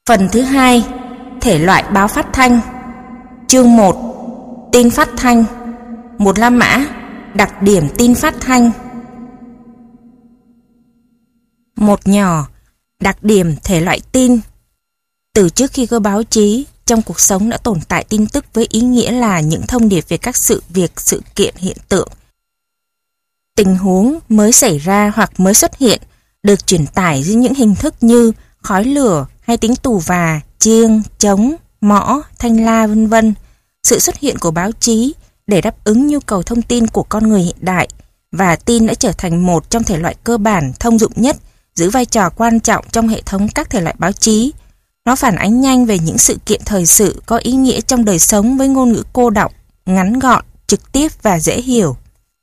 Phần thứ hai, thể loại báo phát thanh. Chương 1, tin phát thanh. Một la mã, đặc điểm tin phát thanh. Một nhỏ, đặc điểm thể loại tin. Từ trước khi có báo chí, trong cuộc sống đã tồn tại tin tức với ý nghĩa là những thông điệp về các sự việc, sự kiện, hiện tượng, tình huống mới xảy ra hoặc mới xuất hiện, được truyền tải dưới những hình thức như khói lửa hay tiếng tù và, chiêng, trống, mõ, thanh la vân vân. Sự xuất hiện của báo chí để đáp ứng nhu cầu thông tin của con người hiện đại, và tin đã trở thành một trong thể loại cơ bản thông dụng nhất, giữ vai trò quan trọng trong hệ thống các thể loại báo chí. Nó phản ánh nhanh về những sự kiện thời sự có ý nghĩa trong đời sống với ngôn ngữ cô đọng, ngắn gọn, trực tiếp và dễ hiểu.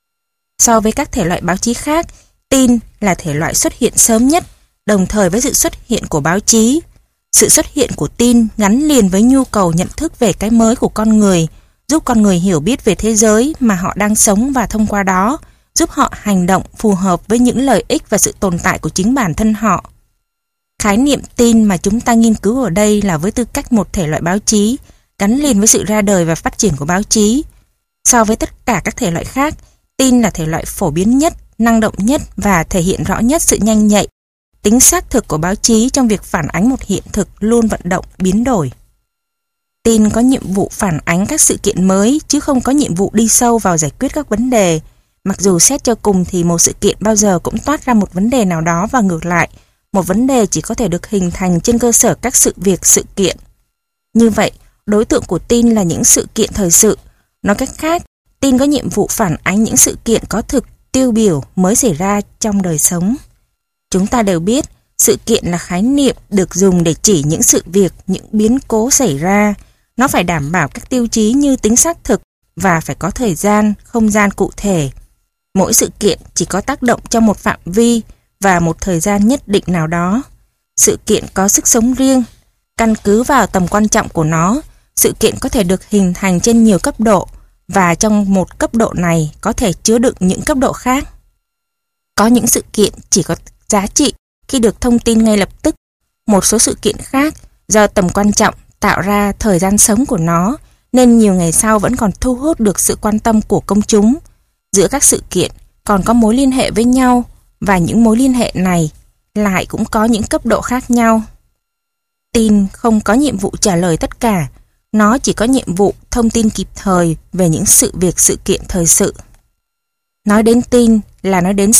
So với các thể loại báo chí khác, tin là thể loại xuất hiện sớm nhất, đồng thời với sự xuất hiện của báo chí. Sự xuất hiện của tin gắn liền với nhu cầu nhận thức về cái mới của con người, giúp con người hiểu biết về thế giới mà họ đang sống và thông qua đó, giúp họ hành động phù hợp với những lợi ích và sự tồn tại của chính bản thân họ. Khái niệm tin mà chúng ta nghiên cứu ở đây là với tư cách một thể loại báo chí, gắn liền với sự ra đời và phát triển của báo chí. So với tất cả các thể loại khác, tin là thể loại phổ biến nhất, năng động nhất và thể hiện rõ nhất sự nhanh nhạy, tính xác thực của báo chí trong việc phản ánh một hiện thực luôn vận động, biến đổi. Tin có nhiệm vụ phản ánh các sự kiện mới chứ không có nhiệm vụ đi sâu vào giải quyết các vấn đề. Mặc dù xét cho cùng thì một sự kiện bao giờ cũng toát ra một vấn đề nào đó và ngược lại, một vấn đề chỉ có thể được hình thành trên cơ sở các sự việc, sự kiện. Như vậy, đối tượng của tin là những sự kiện thời sự. Nói cách khác, tin có nhiệm vụ phản ánh những sự kiện có thực, tiêu biểu mới xảy ra trong đời sống. Chúng ta đều biết, sự kiện là khái niệm được dùng để chỉ những sự việc, những biến cố xảy ra. Nó phải đảm bảo các tiêu chí như tính xác thực và phải có thời gian, không gian cụ thể. Mỗi sự kiện chỉ có tác động trong một phạm vi và một thời gian nhất định nào đó. Sự kiện có sức sống riêng. Căn cứ vào tầm quan trọng của nó, sự kiện có thể được hình thành trên nhiều cấp độ, và trong một cấp độ này có thể chứa đựng những cấp độ khác. Có những sự kiện chỉ có giá trị khi được thông tin ngay lập tức. Một số sự kiện khác, do tầm quan trọng tạo ra thời gian sống của nó, nên nhiều ngày sau vẫn còn thu hút được sự quan tâm của công chúng. Giữa các sự kiện còn có mối liên hệ với nhau, và những mối liên hệ này lại cũng có những cấp độ khác nhau. Tin không có nhiệm vụ trả lời tất cả, nó chỉ có nhiệm vụ thông tin kịp thời về những sự việc, sự kiện thời sự. Nói đến tin là nói đến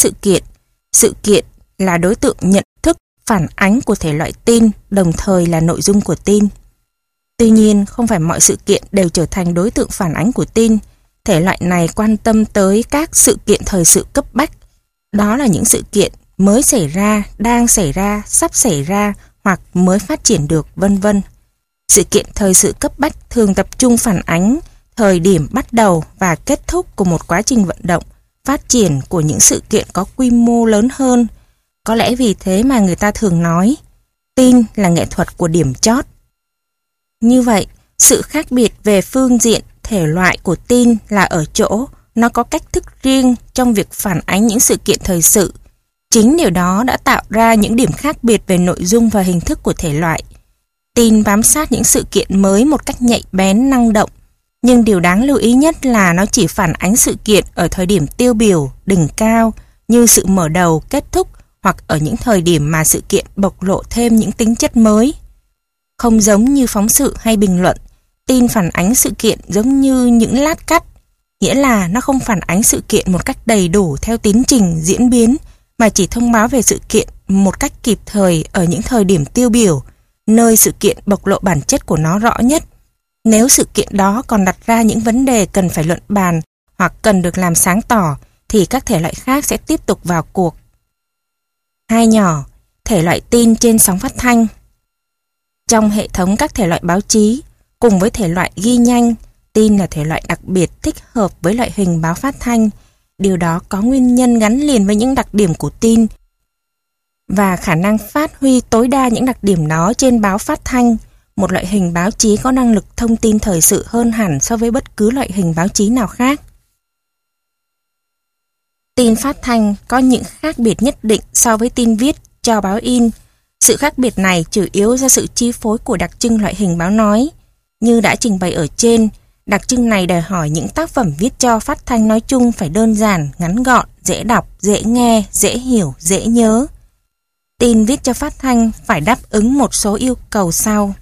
sự kiện là đối tượng nhận thức, phản ánh của thể loại tin, đồng thời là nội dung của tin. Tuy nhiên, không phải mọi sự kiện đều trở thành đối tượng phản ánh của tin. Thể loại này quan tâm tới các sự kiện thời sự cấp bách. Đó là những sự kiện mới xảy ra, đang xảy ra, sắp xảy ra hoặc mới phát triển được, vân vân. Sự kiện thời sự cấp bách thường tập trung phản ánh thời điểm bắt đầu và kết thúc của một quá trình vận động, phát triển của những sự kiện có quy mô lớn hơn. Có lẽ vì thế mà người ta thường nói, tin là nghệ thuật của điểm chót. Như vậy, sự khác biệt về phương diện thể loại của tin là ở chỗ nó có cách thức riêng trong việc phản ánh những sự kiện thời sự. Chính điều đó đã tạo ra những điểm khác biệt về nội dung và hình thức của thể loại. Tin bám sát những sự kiện mới một cách nhạy bén, năng động. Nhưng điều đáng lưu ý nhất là nó chỉ phản ánh sự kiện ở thời điểm tiêu biểu, đỉnh cao, như sự mở đầu, kết thúc, hoặc ở những thời điểm mà sự kiện bộc lộ thêm những tính chất mới. Không giống như phóng sự hay bình luận, tin phản ánh sự kiện giống như những lát cắt, nghĩa là nó không phản ánh sự kiện một cách đầy đủ theo tiến trình diễn biến, mà chỉ thông báo về sự kiện một cách kịp thời ở những thời điểm tiêu biểu, nơi sự kiện bộc lộ bản chất của nó rõ nhất. Nếu sự kiện đó còn đặt ra những vấn đề cần phải luận bàn hoặc cần được làm sáng tỏ, thì các thể loại khác sẽ tiếp tục vào cuộc. Hai nhỏ, thể loại tin trên sóng phát thanh. Trong hệ thống các thể loại báo chí, cùng với thể loại ghi nhanh, tin là thể loại đặc biệt thích hợp với loại hình báo phát thanh. Điều đó có nguyên nhân gắn liền với những đặc điểm của tin và khả năng phát huy tối đa những đặc điểm đó trên báo phát thanh, một loại hình báo chí có năng lực thông tin thời sự hơn hẳn so với bất cứ loại hình báo chí nào khác. Tin phát thanh có những khác biệt nhất định so với tin viết cho báo in. Sự khác biệt này chủ yếu do sự chi phối của đặc trưng loại hình báo nói. Như đã trình bày ở trên, đặc trưng này đòi hỏi những tác phẩm viết cho phát thanh nói chung phải đơn giản, ngắn gọn, dễ đọc, dễ nghe, dễ hiểu, dễ nhớ. Tin viết cho phát thanh phải đáp ứng một số yêu cầu sau.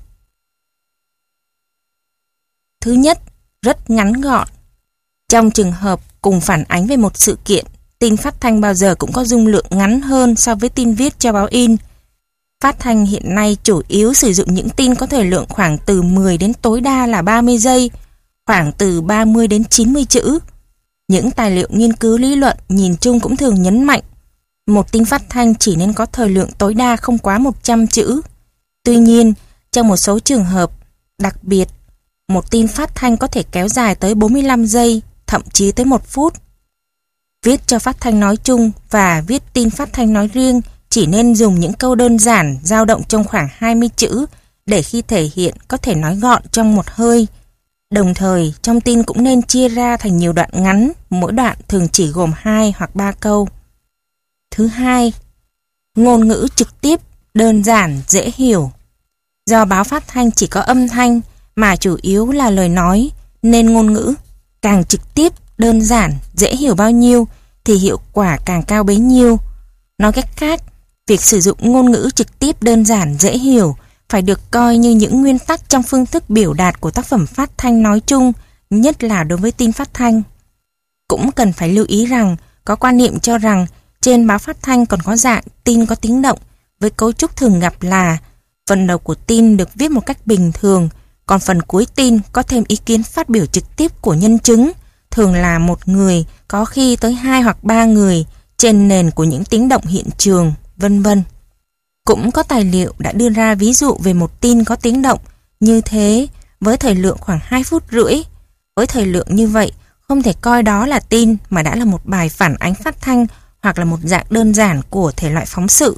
Thứ nhất, rất ngắn gọn. Trong trường hợp cùng phản ánh về một sự kiện, tin phát thanh bao giờ cũng có dung lượng ngắn hơn so với tin viết cho báo in. Phát thanh hiện nay chủ yếu sử dụng những tin có thời lượng khoảng từ 10 đến tối đa là 30 giây, khoảng từ 30 đến 90 chữ. Những tài liệu nghiên cứu lý luận nhìn chung cũng thường nhấn mạnh một tin phát thanh chỉ nên có thời lượng tối đa không quá 100 chữ. Tuy nhiên, trong một số trường hợp đặc biệt, một tin phát thanh có thể kéo dài tới 45 giây, thậm chí tới 1 phút. Viết cho phát thanh nói chung và viết tin phát thanh nói riêng chỉ nên dùng những câu đơn giản dao động trong khoảng 20 chữ để khi thể hiện có thể nói gọn trong một hơi. Đồng thời, trong tin cũng nên chia ra thành nhiều đoạn ngắn, mỗi đoạn thường chỉ gồm 2 hoặc 3 câu. Thứ hai, ngôn ngữ trực tiếp, đơn giản, dễ hiểu. Do báo phát thanh chỉ có âm thanh mà chủ yếu là lời nói, nên ngôn ngữ càng trực tiếp, đơn giản, dễ hiểu bao nhiêu thì hiệu quả càng cao bấy nhiêu. Nói cách khác, việc sử dụng ngôn ngữ trực tiếp, đơn giản, dễ hiểu phải được coi như những nguyên tắc trong phương thức biểu đạt của tác phẩm phát thanh nói chung, nhất là đối với tin phát thanh. Cũng cần phải lưu ý rằng có quan niệm cho rằng trên báo phát thanh còn có dạng tin có tiếng động với cấu trúc thường gặp là phần đầu của tin được viết một cách bình thường, còn phần cuối tin có thêm ý kiến phát biểu trực tiếp của nhân chứng, thường là một người, có khi tới 2 hoặc 3 người, trên nền của những tiếng động hiện trường, vân vân. Cũng có tài liệu đã đưa ra ví dụ về một tin có tiếng động như thế với thời lượng khoảng 2 phút rưỡi. Với thời lượng như vậy, không thể coi đó là tin mà đã là một bài phản ánh phát thanh hoặc là một dạng đơn giản của thể loại phóng sự.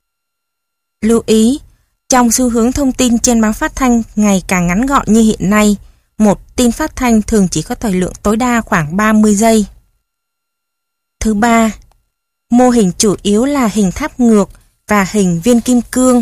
Lưu ý, trong xu hướng thông tin trên báo phát thanh ngày càng ngắn gọn như hiện nay, một tin phát thanh thường chỉ có thời lượng tối đa khoảng 30 giây. Thứ ba, mô hình chủ yếu là hình tháp ngược và hình viên kim cương.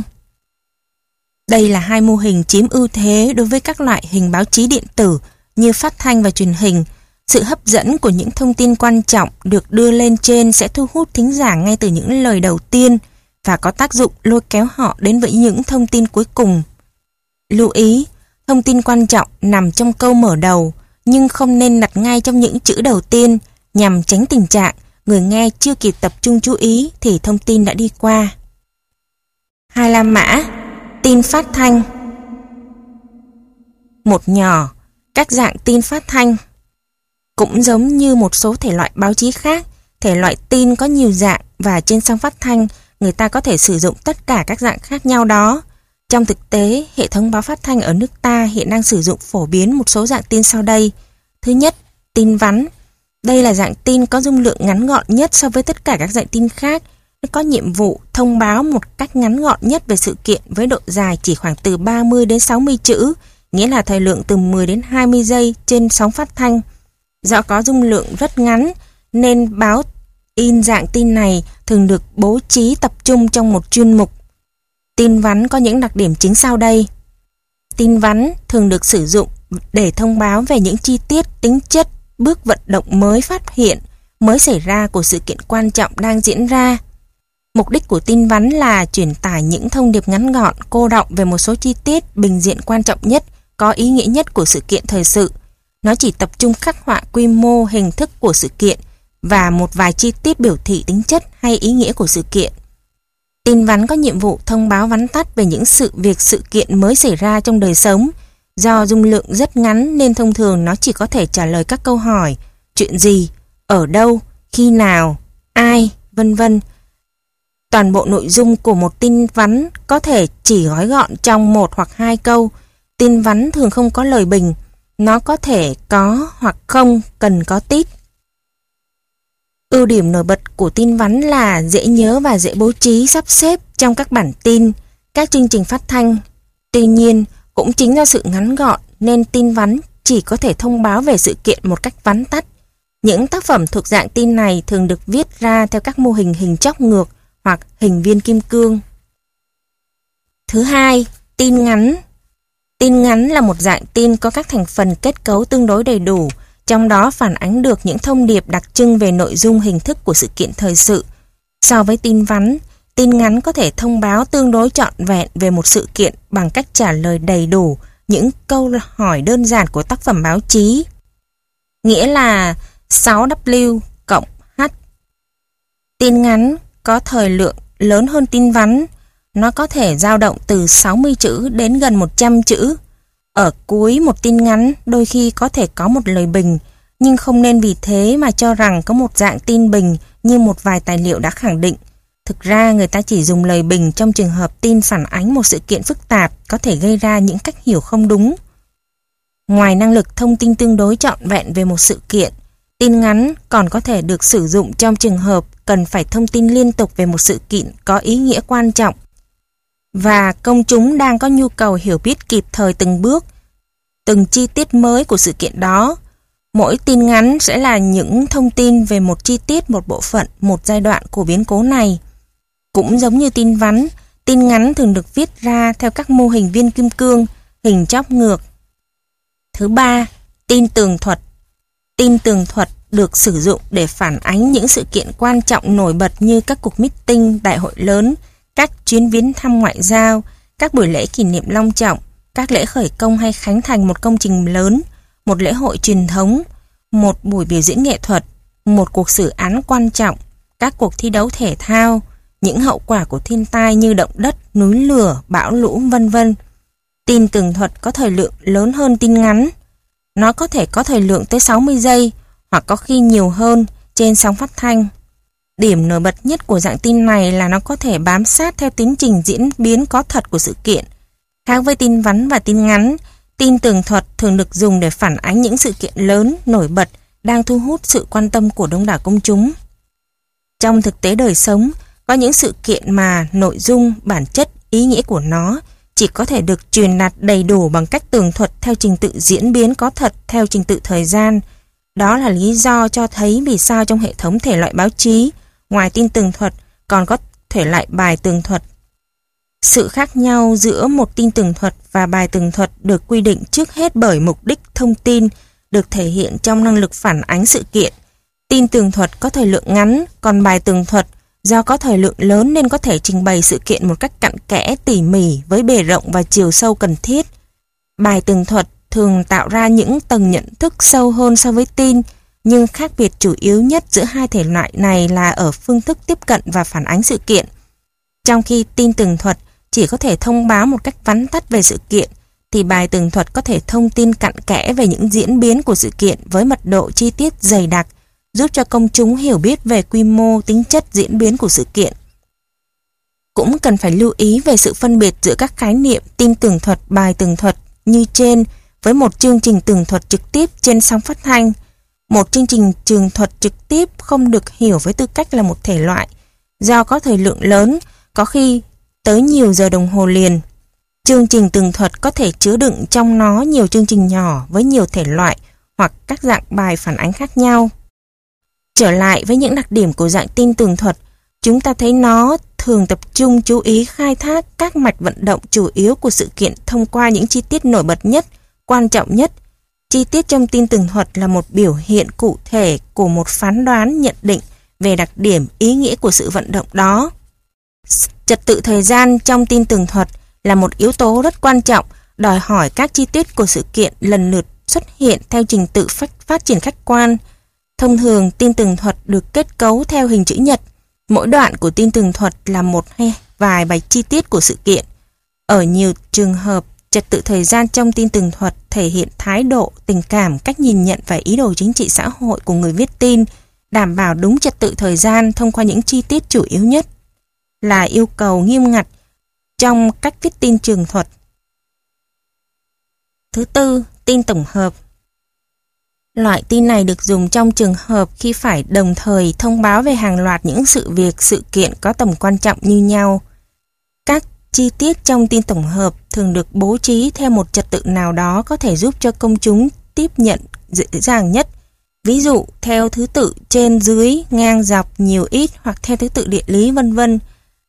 Đây là hai mô hình chiếm ưu thế đối với các loại hình báo chí điện tử như phát thanh và truyền hình. Sự hấp dẫn của những thông tin quan trọng được đưa lên trên sẽ thu hút thính giả ngay từ những lời đầu tiên và có tác dụng lôi kéo họ đến với những thông tin cuối cùng. Lưu ý, thông tin quan trọng nằm trong câu mở đầu, nhưng không nên đặt ngay trong những chữ đầu tiên nhằm tránh tình trạng người nghe chưa kịp tập trung chú ý thì thông tin đã đi qua. Hai la mã, tin phát thanh. Một nhỏ, các dạng tin phát thanh. Cũng giống như một số thể loại báo chí khác, thể loại tin có nhiều dạng và trên sóng phát thanh người ta có thể sử dụng tất cả các dạng khác nhau đó. Trong thực tế, hệ thống báo phát thanh ở nước ta hiện đang sử dụng phổ biến một số dạng tin sau đây. Thứ nhất, tin vắn. Đây là dạng tin có dung lượng ngắn gọn nhất so với tất cả các dạng tin khác. Nó có nhiệm vụ thông báo một cách ngắn gọn nhất về sự kiện với độ dài chỉ khoảng từ 30 đến 60 chữ, nghĩa là thời lượng từ 10 đến 20 giây trên sóng phát thanh. Do có dung lượng rất ngắn nên báo in dạng tin này thường được bố trí tập trung trong một chuyên mục. Tin vắn có những đặc điểm chính sau đây. Tin vắn thường được sử dụng để thông báo về những chi tiết, tính chất, bước vận động mới phát hiện, mới xảy ra của sự kiện quan trọng đang diễn ra. Mục đích của tin vắn là truyền tải những thông điệp ngắn gọn, cô đọng về một số chi tiết bình diện quan trọng nhất, có ý nghĩa nhất của sự kiện thời sự. Nó chỉ tập trung khắc họa quy mô, hình thức của sự kiện và một vài chi tiết biểu thị tính chất hay ý nghĩa của sự kiện. Tin vắn có nhiệm vụ thông báo vắn tắt về những sự việc sự kiện mới xảy ra trong đời sống. Do dung lượng rất ngắn nên thông thường nó chỉ có thể trả lời các câu hỏi chuyện gì, ở đâu, khi nào, ai, vân vân. Toàn bộ nội dung của một tin vắn có thể chỉ gói gọn trong 1 hoặc 2 câu. Tin vắn thường không có lời bình, nó có thể có hoặc không cần có tít. Ưu điểm nổi bật của tin vắn là dễ nhớ và dễ bố trí sắp xếp trong các bản tin, các chương trình phát thanh. Tuy nhiên, cũng chính do sự ngắn gọn nên tin vắn chỉ có thể thông báo về sự kiện một cách vắn tắt. Những tác phẩm thuộc dạng tin này thường được viết ra theo các mô hình hình chóp ngược hoặc hình viên kim cương. Thứ hai, tin ngắn. Tin ngắn là một dạng tin có các thành phần kết cấu tương đối đầy đủ, trong đó phản ánh được những thông điệp đặc trưng về nội dung hình thức của sự kiện thời sự. So với tin vắn, tin ngắn có thể thông báo tương đối trọn vẹn về một sự kiện bằng cách trả lời đầy đủ những câu hỏi đơn giản của tác phẩm báo chí. Nghĩa là 6W cộng H. Tin ngắn có thời lượng lớn hơn tin vắn. Nó có thể dao động từ 60 chữ đến gần 100 chữ. Ở cuối một tin ngắn đôi khi có thể có một lời bình, nhưng không nên vì thế mà cho rằng có một dạng tin bình như một vài tài liệu đã khẳng định. Thực ra người ta chỉ dùng lời bình trong trường hợp tin phản ánh một sự kiện phức tạp có thể gây ra những cách hiểu không đúng. Ngoài năng lực thông tin tương đối trọn vẹn về một sự kiện, tin ngắn còn có thể được sử dụng trong trường hợp cần phải thông tin liên tục về một sự kiện có ý nghĩa quan trọng và công chúng đang có nhu cầu hiểu biết kịp thời từng bước, từng chi tiết mới của sự kiện đó. Mỗi tin ngắn sẽ là những thông tin về một chi tiết, một bộ phận, một giai đoạn của biến cố này. Cũng giống như tin vắn, tin ngắn thường được viết ra theo các mô hình viên kim cương, hình chóp ngược. Thứ ba, tin tường thuật. Tin tường thuật được sử dụng để phản ánh những sự kiện quan trọng nổi bật như các cuộc meeting, đại hội lớn, các chuyến viếng thăm ngoại giao, các buổi lễ kỷ niệm long trọng, các lễ khởi công hay khánh thành một công trình lớn, một lễ hội truyền thống, một buổi biểu diễn nghệ thuật, một cuộc xử án quan trọng, các cuộc thi đấu thể thao, những hậu quả của thiên tai như động đất, núi lửa, bão lũ, vân vân. Tin tường thuật có thời lượng lớn hơn tin ngắn. Nó có thể có thời lượng tới 60 giây hoặc có khi nhiều hơn trên sóng phát thanh. Điểm nổi bật nhất của dạng tin này là nó có thể bám sát theo tiến trình diễn biến có thật của sự kiện. Khác với tin vắn và tin ngắn, tin tường thuật thường được dùng để phản ánh những sự kiện lớn, nổi bật, đang thu hút sự quan tâm của đông đảo công chúng. Trong thực tế đời sống, có những sự kiện mà nội dung, bản chất, ý nghĩa của nó chỉ có thể được truyền đạt đầy đủ bằng cách tường thuật theo trình tự diễn biến có thật theo trình tự thời gian. Đó là lý do cho thấy vì sao trong hệ thống thể loại báo chí, ngoài tin tường thuật còn có thể loại bài tường thuật. Sự khác nhau giữa một tin tường thuật và bài tường thuật được quy định trước hết bởi mục đích thông tin được thể hiện trong năng lực phản ánh sự kiện. Tin tường thuật có thời lượng ngắn, còn bài tường thuật do có thời lượng lớn nên có thể trình bày sự kiện một cách cặn kẽ, tỉ mỉ với bề rộng và chiều sâu cần thiết. Bài tường thuật thường tạo ra những tầng nhận thức sâu hơn so với tin, nhưng khác biệt chủ yếu nhất giữa hai thể loại này là ở phương thức tiếp cận và phản ánh sự kiện. Trong khi tin tường thuật chỉ có thể thông báo một cách vắn tắt về sự kiện, thì bài tường thuật có thể thông tin cặn kẽ về những diễn biến của sự kiện với mật độ chi tiết dày đặc, giúp cho công chúng hiểu biết về quy mô, tính chất diễn biến của sự kiện. Cũng cần phải lưu ý về sự phân biệt giữa các khái niệm tin tường thuật, bài tường thuật như trên với một chương trình tường thuật trực tiếp trên sóng phát thanh. Một chương trình tường thuật trực tiếp không được hiểu với tư cách là một thể loại, do có thời lượng lớn, có khi tới nhiều giờ đồng hồ liền. Chương trình tường thuật có thể chứa đựng trong nó nhiều chương trình nhỏ với nhiều thể loại hoặc các dạng bài phản ánh khác nhau. Trở lại với những đặc điểm của dạng tin tường thuật, chúng ta thấy nó thường tập trung chú ý khai thác các mạch vận động chủ yếu của sự kiện thông qua những chi tiết nổi bật nhất, quan trọng nhất. Chi tiết trong tin tường thuật là một biểu hiện cụ thể của một phán đoán nhận định về đặc điểm, ý nghĩa của sự vận động đó. Trật tự thời gian trong tin tường thuật là một yếu tố rất quan trọng, đòi hỏi các chi tiết của sự kiện lần lượt xuất hiện theo trình tự phát triển khách quan. Thông thường, tin tường thuật được kết cấu theo hình chữ nhật. Mỗi đoạn của tin tường thuật là một hay vài bài chi tiết của sự kiện. Ở nhiều trường hợp, trật tự thời gian trong tin tường thuật thể hiện thái độ, tình cảm, cách nhìn nhận và ý đồ chính trị xã hội của người viết tin, đảm bảo đúng trật tự thời gian thông qua những chi tiết chủ yếu nhất, là yêu cầu nghiêm ngặt trong cách viết tin tường thuật. Thứ tư, tin tổng hợp. Loại tin này được dùng trong trường hợp khi phải đồng thời thông báo về hàng loạt những sự việc, sự kiện có tầm quan trọng như nhau. Các chi tiết trong tin tổng hợp thường được bố trí theo một trật tự nào đó có thể giúp cho công chúng tiếp nhận dễ dàng nhất. Ví dụ, theo thứ tự trên dưới, ngang dọc, nhiều ít hoặc theo thứ tự địa lý vân vân.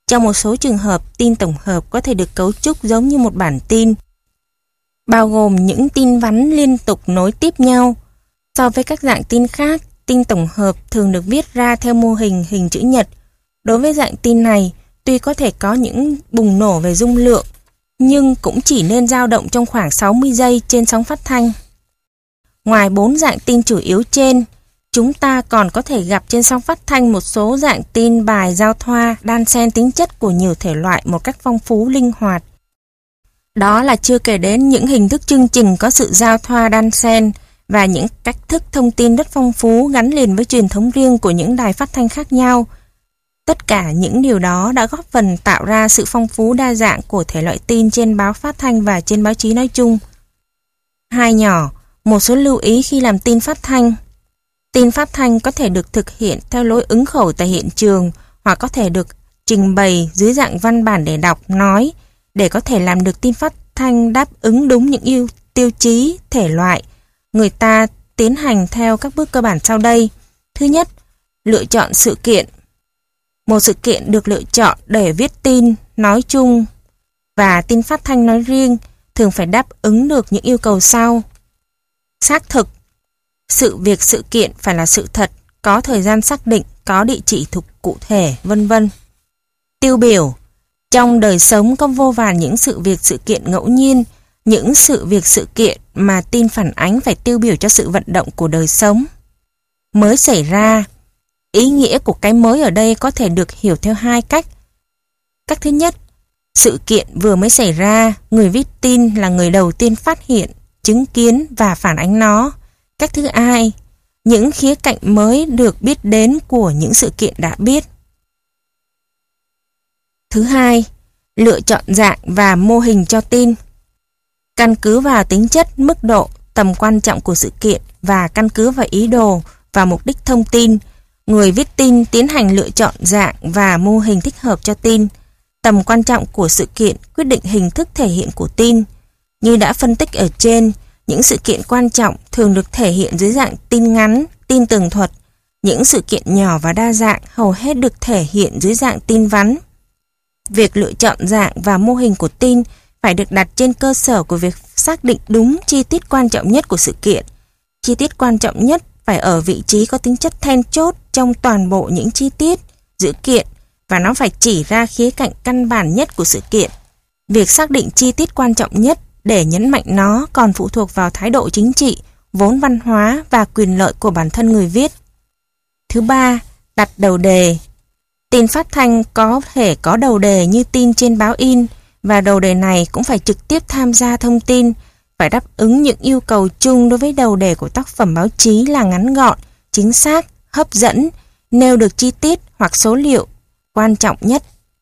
Trong một số trường hợp, tin tổng hợp có thể được cấu trúc giống như một bản tin, bao gồm những tin vắn liên tục nối tiếp nhau. So với các dạng tin khác, tin tổng hợp thường được viết ra theo mô hình hình chữ nhật. Đối với dạng tin này, tuy có thể có những bùng nổ về dung lượng, nhưng cũng chỉ nên dao động trong khoảng 60 giây trên sóng phát thanh. Ngoài 4 dạng tin chủ yếu trên, chúng ta còn có thể gặp trên sóng phát thanh một số dạng tin bài giao thoa đan xen tính chất của nhiều thể loại một cách phong phú linh hoạt. Đó là chưa kể đến những hình thức chương trình có sự giao thoa đan xen và những cách thức thông tin rất phong phú gắn liền với truyền thống riêng của những đài phát thanh khác nhau. Tất cả những điều đó đã góp phần tạo ra sự phong phú đa dạng của thể loại tin trên báo phát thanh và trên báo chí nói chung. Hai nhỏ, một số lưu ý khi làm tin phát thanh. Tin phát thanh có thể được thực hiện theo lối ứng khẩu tại hiện trường hoặc có thể được trình bày dưới dạng văn bản để đọc, nói. Để có thể làm được tin phát thanh đáp ứng đúng những tiêu chí, thể loại, người ta tiến hành theo các bước cơ bản sau đây. Thứ nhất, lựa chọn sự kiện. Một sự kiện được lựa chọn để viết tin nói chung và tin phát thanh nói riêng thường phải đáp ứng được những yêu cầu sau. Xác thực. Sự việc sự kiện phải là sự thật, có thời gian xác định, có địa chỉ cụ thể, vân vân. Tiêu biểu. Trong đời sống có vô vàn những sự việc sự kiện ngẫu nhiên, những sự việc sự kiện mà tin phản ánh phải tiêu biểu cho sự vận động của đời sống. Mới xảy ra. Ý nghĩa của cái mới ở đây có thể được hiểu theo hai cách. Cách thứ nhất, sự kiện vừa mới xảy ra, người viết tin là người đầu tiên phát hiện, chứng kiến và phản ánh nó. Cách thứ hai, những khía cạnh mới được biết đến của những sự kiện đã biết. Thứ hai, lựa chọn dạng và mô hình cho tin. Căn cứ vào tính chất, mức độ, tầm quan trọng của sự kiện và căn cứ vào ý đồ và mục đích thông tin, người viết tin tiến hành lựa chọn dạng và mô hình thích hợp cho tin. Tầm quan trọng của sự kiện quyết định hình thức thể hiện của tin. Như đã phân tích ở trên, những sự kiện quan trọng thường được thể hiện dưới dạng tin ngắn, tin tường thuật. Những sự kiện nhỏ và đa dạng hầu hết được thể hiện dưới dạng tin vắn. Việc lựa chọn dạng và mô hình của tin phải được đặt trên cơ sở của việc xác định đúng chi tiết quan trọng nhất của sự kiện. Chi tiết quan trọng nhất phải ở vị trí có tính chất then chốt trong toàn bộ những chi tiết, dữ kiện và nó phải chỉ ra khía cạnh căn bản nhất của sự kiện. Việc xác định chi tiết quan trọng nhất để nhấn mạnh nó còn phụ thuộc vào thái độ chính trị, vốn văn hóa và quyền lợi của bản thân người viết. Thứ ba, đặt đầu đề. Tin phát thanh có thể có đầu đề như tin trên báo in và đầu đề này cũng phải trực tiếp tham gia thông tin, phải đáp ứng những yêu cầu chung đối với đầu đề của tác phẩm báo chí là ngắn gọn, chính xác, hấp dẫn, nêu được chi tiết hoặc số liệu quan trọng nhất.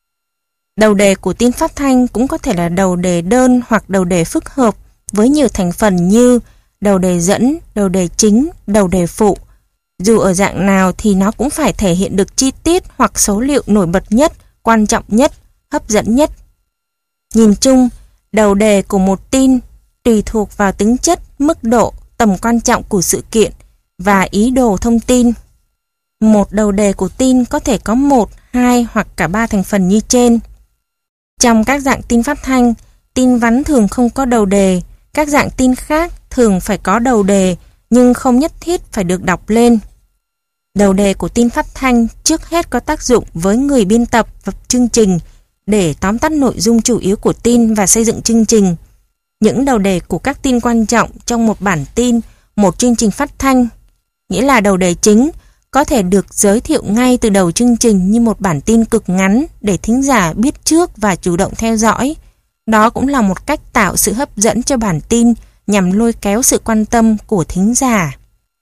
Đầu đề của tin phát thanh cũng có thể là đầu đề đơn hoặc đầu đề phức hợp với nhiều thành phần như đầu đề dẫn, đầu đề chính, đầu đề phụ. Dù ở dạng nào thì nó cũng phải thể hiện được chi tiết hoặc số liệu nổi bật nhất, quan trọng nhất, hấp dẫn nhất. Nhìn chung, đầu đề của một tin tùy thuộc vào tính chất, mức độ, tầm quan trọng của sự kiện và ý đồ thông tin. Một đầu đề của tin có thể có 1, 2 hoặc cả 3 thành phần như trên. Trong các dạng tin phát thanh, tin vắn thường không có đầu đề. Các dạng tin khác thường phải có đầu đề nhưng không nhất thiết phải được đọc lên. Đầu đề của tin phát thanh trước hết có tác dụng với người biên tập và chương trình để tóm tắt nội dung chủ yếu của tin và xây dựng chương trình. Những đầu đề của các tin quan trọng trong một bản tin, một chương trình phát thanh, nghĩa là đầu đề chính, có thể được giới thiệu ngay từ đầu chương trình như một bản tin cực ngắn để thính giả biết trước và chủ động theo dõi. Đó cũng là một cách tạo sự hấp dẫn cho bản tin nhằm lôi kéo sự quan tâm của thính giả.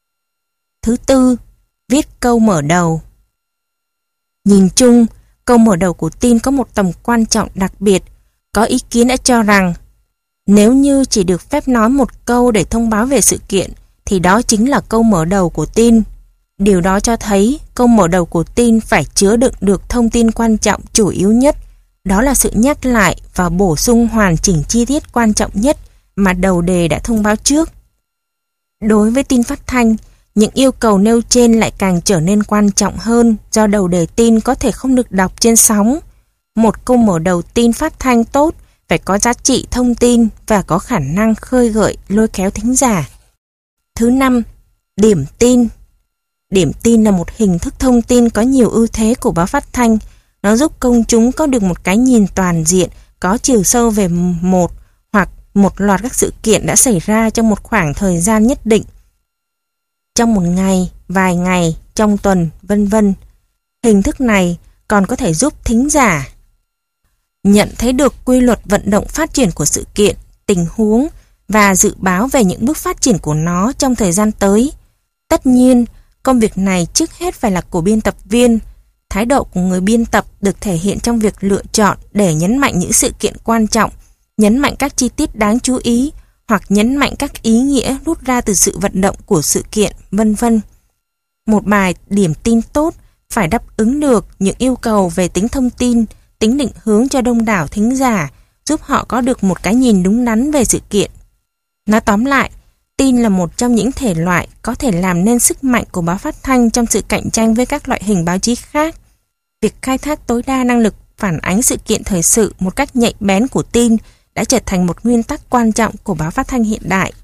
Thứ tư, viết câu mở đầu. Nhìn chung, câu mở đầu của tin có một tầm quan trọng đặc biệt. Có ý kiến đã cho rằng nếu như chỉ được phép nói một câu để thông báo về sự kiện thì đó chính là câu mở đầu của tin. Điều đó cho thấy câu mở đầu của tin phải chứa đựng được thông tin quan trọng chủ yếu nhất. Đó là sự nhắc lại và bổ sung hoàn chỉnh chi tiết quan trọng nhất mà đầu đề đã thông báo trước. Đối với tin phát thanh, những yêu cầu nêu trên lại càng trở nên quan trọng hơn do đầu đề tin có thể không được đọc trên sóng. Một câu mở đầu tin phát thanh tốt phải có giá trị thông tin và có khả năng khơi gợi lôi kéo thính giả. Thứ năm, điểm tin. Điểm tin là một hình thức thông tin có nhiều ưu thế của báo phát thanh. Nó giúp công chúng có được một cái nhìn toàn diện, có chiều sâu về một hoặc một loạt các sự kiện đã xảy ra trong một khoảng thời gian nhất định. Trong một ngày, vài ngày, trong tuần, vân vân. Hình thức này còn có thể giúp thính giả nhận thấy được quy luật vận động phát triển của sự kiện, tình huống và dự báo về những bước phát triển của nó trong thời gian tới. Tất nhiên, công việc này trước hết phải là của biên tập viên. Thái độ của người biên tập được thể hiện trong việc lựa chọn để nhấn mạnh những sự kiện quan trọng, nhấn mạnh các chi tiết đáng chú ý hoặc nhấn mạnh các ý nghĩa rút ra từ sự vận động của sự kiện, vân vân. Một bài điểm tin tốt phải đáp ứng được những yêu cầu về tính thông tin, tính định hướng cho đông đảo thính giả, giúp họ có được một cái nhìn đúng đắn về sự kiện. Nói tóm lại, tin là một trong những thể loại có thể làm nên sức mạnh của báo phát thanh trong sự cạnh tranh với các loại hình báo chí khác. Việc khai thác tối đa năng lực phản ánh sự kiện thời sự một cách nhạy bén của tin đã trở thành một nguyên tắc quan trọng của báo phát thanh hiện đại.